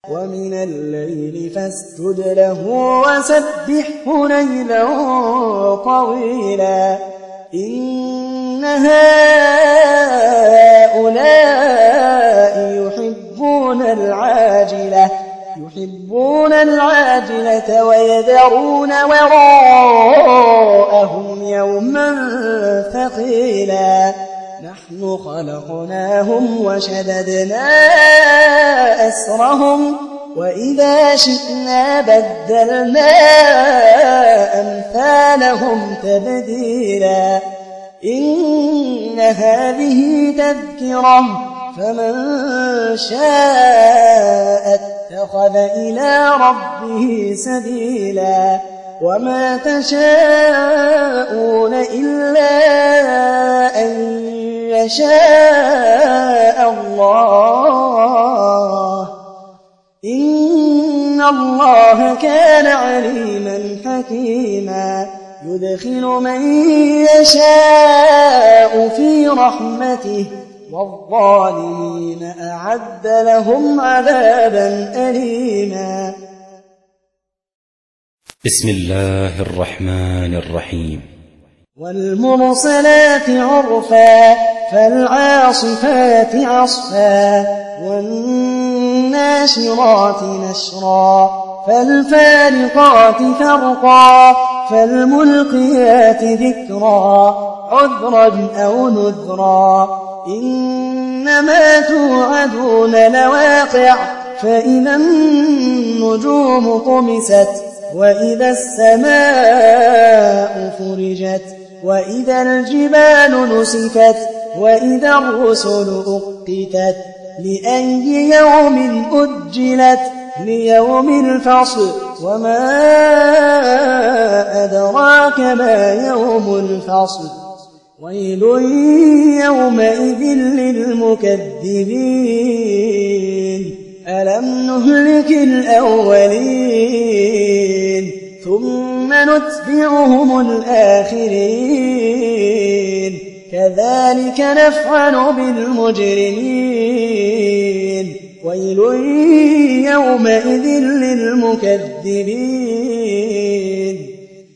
ومن الليل فاسجد له وسبحه ليلا طويلا إن هؤلاء يحبون العاجلة ويذرون وراءهم يوما ثقيلا نحن خلقناهم وشددنا أسرهم وإذا شئنا بدلنا أمثالهم تبديلا إن هذه تذكرة فمن شاء اتخذ إلى ربه سبيلا وما تشاءون إلا أن يشاء الله إن الله كان عليما حكيما يدخل من يشاء في رحمته والظالمين أعد لهم عذابا أليما بسم الله الرحمن الرحيم والمرسلات عرفا فالعاصفات عصفا والناشرات نشرا فالفارقات فرقا فالملقيات ذكرا عذرا أو نذرا إنما توعدون لواقع فإذا النجوم طمست وإذا السماء فرجت وإذا الجبال نسفت وإذا الرسل أقتت لأي يوم أجلت ليوم الفصل وما أدراك ما يوم الفصل ويل يومئذ للمكذبين ألم نهلك الأولين ثم نتبعهم الآخرين كذلك نفعل بالمجرمين ويل يومئذ للمكذبين